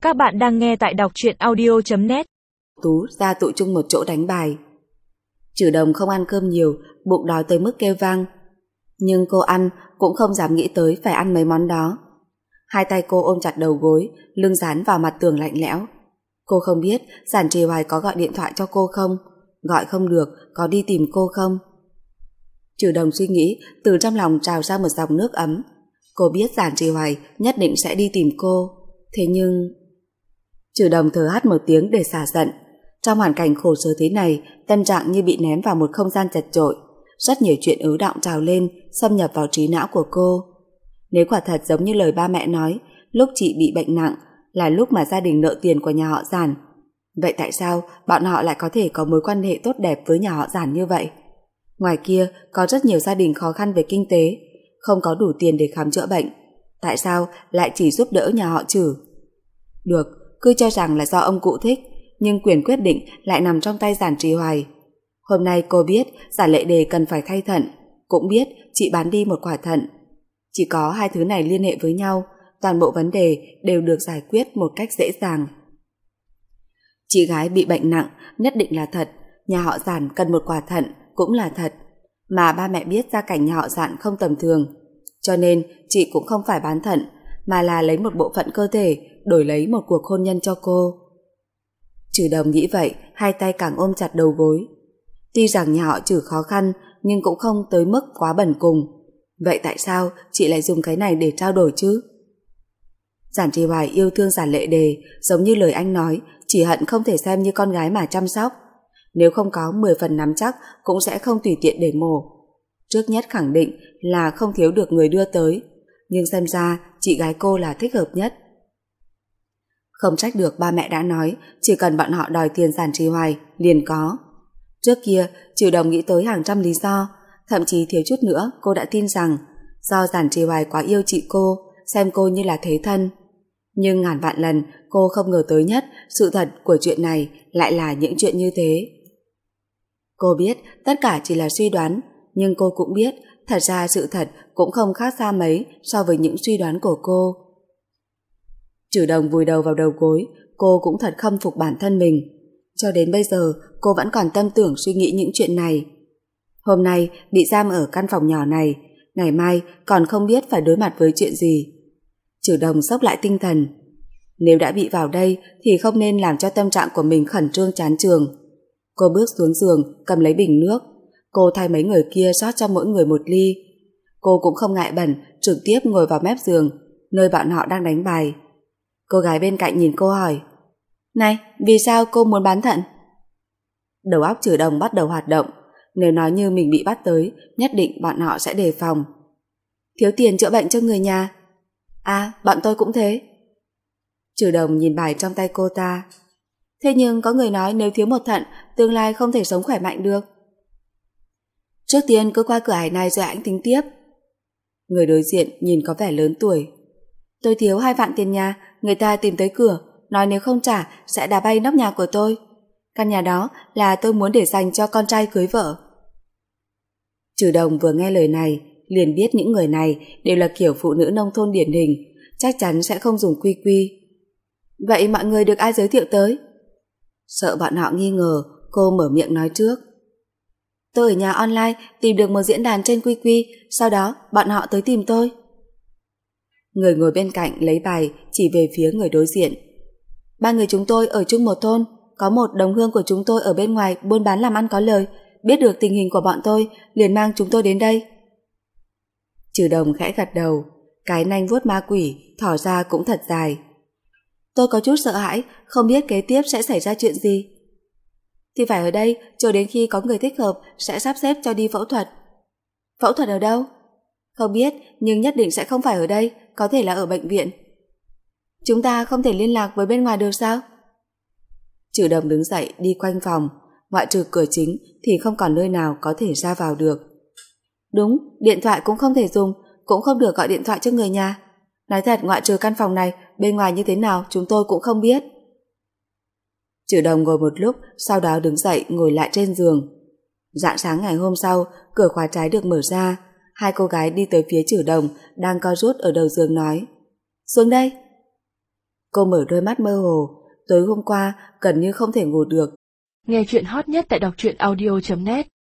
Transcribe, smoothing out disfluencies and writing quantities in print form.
Các bạn đang nghe tại đọc truyện audio.net. Tú ra tụ chung một chỗ đánh bài. Trừ Đồng không ăn cơm nhiều, bụng đói tới mức kêu vang. Nhưng cô ăn cũng không dám nghĩ tới phải ăn mấy món đó. Hai tay cô ôm chặt đầu gối, lưng dán vào mặt tường lạnh lẽo. Cô không biết Giản Trì Hoài có gọi điện thoại cho cô không, gọi không được có đi tìm cô không. Trừ Đồng suy nghĩ, từ trong lòng trào ra một dòng nước ấm. Cô biết Giản Trì Hoài nhất định sẽ đi tìm cô. Thế nhưng... Trừ Đồng thở hắt một tiếng để xả giận. Trong hoàn cảnh khổ sở thế này, tâm trạng như bị ném vào một không gian chật chội. Rất nhiều chuyện ứ đọng trào lên, xâm nhập vào trí não của cô. Nếu quả thật giống như lời ba mẹ nói, lúc chị bị bệnh nặng là lúc mà gia đình nợ tiền của nhà họ Giản, vậy tại sao bọn họ lại có thể có mối quan hệ tốt đẹp với nhà họ Giản như vậy? Ngoài kia có rất nhiều gia đình khó khăn về kinh tế, không có đủ tiền để khám chữa bệnh, tại sao lại chỉ giúp đỡ nhà họ Trừ? Được, cứ cho rằng là do ông cụ thích, nhưng quyền quyết định lại nằm trong tay Giản Trì Hoài. Hôm nay cô biết Giản Lệ Đề cần phải thay thận, cũng biết chị bán đi một quả thận. Chỉ có hai thứ này liên hệ với nhau, toàn bộ vấn đề đều được giải quyết một cách dễ dàng. Chị gái bị bệnh nặng nhất định là thật, nhà họ Giản cần một quả thận cũng là thật, mà ba mẹ biết gia cảnh nhà họ Giản không tầm thường, cho nên chị cũng không phải bán thận, mà là lấy một bộ phận cơ thể đổi lấy một cuộc hôn nhân cho cô. Trừ Đồng nghĩ vậy, hai tay càng ôm chặt đầu gối. Tuy rằng nhà họ Trừ khó khăn, nhưng cũng không tới mức quá bần cùng. Vậy tại sao chị lại dùng cái này để trao đổi chứ? Giản Trì Hoài yêu thương Giản Lệ Đề, giống như lời anh nói, chỉ hận không thể xem như con gái mà chăm sóc. Nếu không có 10 phần nắm chắc cũng sẽ không tùy tiện để mổ. Trước nhất khẳng định là không thiếu được người đưa tới, nhưng xem ra chị gái cô là thích hợp nhất. Không trách được ba mẹ đã nói, chỉ cần bọn họ đòi tiền Giản Trì Hoài liền có. Trước kia Trừ Đồng nghĩ tới hàng trăm lý do, thậm chí thiếu chút nữa cô đã tin rằng do Giản Trì Hoài quá yêu chị cô, xem cô như là thế thân. Nhưng ngàn vạn lần cô không ngờ tới nhất sự thật của chuyện này lại là những chuyện như thế. Cô biết tất cả chỉ là suy đoán, nhưng cô cũng biết thật ra sự thật cũng không khác xa mấy so với những suy đoán của cô. Trừ Đồng vùi đầu vào đầu gối, cô cũng thật khâm phục bản thân mình. Cho đến bây giờ cô vẫn còn tâm tưởng suy nghĩ những chuyện này. Hôm nay bị giam ở căn phòng nhỏ này, ngày mai còn không biết phải đối mặt với chuyện gì. Trừ Đồng xốc lại tinh thần. Nếu đã bị vào đây thì không nên làm cho tâm trạng của mình khẩn trương chán chường. Cô bước xuống giường, cầm lấy bình nước. Cô thay mấy người kia rót cho mỗi người một ly. Cô cũng không ngại bẩn, trực tiếp ngồi vào mép giường, nơi bọn họ đang đánh bài. Cô gái bên cạnh nhìn cô hỏi: "Này, vì sao cô muốn bán thận?" Đầu óc Trừ Đồng bắt đầu hoạt động. Nếu nói như mình bị bắt tới, nhất định bọn họ sẽ đề phòng. "Thiếu tiền chữa bệnh cho người nhà." "À, bọn tôi cũng thế." Trừ Đồng nhìn bài trong tay cô ta. "Thế nhưng có người nói nếu thiếu một thận, tương lai không thể sống khỏe mạnh được." "Trước tiên cứ qua cửa ải này rồi anh tính tiếp." Người đối diện nhìn có vẻ lớn tuổi. "Tôi thiếu 2 vạn tiền nhà, người ta tìm tới cửa, nói nếu không trả sẽ đá bay nóc nhà của tôi. Căn nhà đó là tôi muốn để dành cho con trai cưới vợ." Trừ Đồng vừa nghe lời này, liền biết những người này đều là kiểu phụ nữ nông thôn điển hình, chắc chắn sẽ không dùng quy quy. "Vậy mọi người được ai giới thiệu tới?" Sợ bọn họ nghi ngờ, cô mở miệng nói trước. "Tôi ở nhà online tìm được một diễn đàn trên quy quy, sau đó bọn họ tới tìm tôi." Người ngồi bên cạnh lấy bài chỉ về phía người đối diện. "Ba người chúng tôi ở chung một thôn, có một đồng hương của chúng tôi ở bên ngoài buôn bán làm ăn có lời, biết được tình hình của bọn tôi liền mang chúng tôi đến đây." Trừ Đồng khẽ gật đầu, cái nanh vuốt ma quỷ thỏ ra cũng thật dài. "Tôi có chút sợ hãi, không biết kế tiếp sẽ xảy ra chuyện gì." "Thì phải ở đây, chờ đến khi có người thích hợp sẽ sắp xếp cho đi phẫu thuật." "Phẫu thuật ở đâu?" "Không biết, nhưng nhất định sẽ không phải ở đây, có thể là ở bệnh viện." "Chúng ta không thể liên lạc với bên ngoài được sao?" Trừ Đồng đứng dậy đi quanh phòng, ngoại trừ cửa chính thì không còn nơi nào có thể ra vào được. "Đúng, điện thoại cũng không thể dùng, cũng không được gọi điện thoại cho người nhà. Nói thật, ngoại trừ căn phòng này, bên ngoài như thế nào chúng tôi cũng không biết." Trừ Đồng ngồi một lúc, sau đó đứng dậy ngồi lại trên giường. Rạng sáng ngày hôm sau, cửa khóa trái được mở ra. Hai cô gái đi tới phía Trừ Đồng đang co rút ở đầu giường nói: "Xuống đây." Cô mở đôi mắt mơ hồ. Tối hôm qua gần như không thể ngủ được. Nghe chuyện hot nhất tại đọc truyện audio.net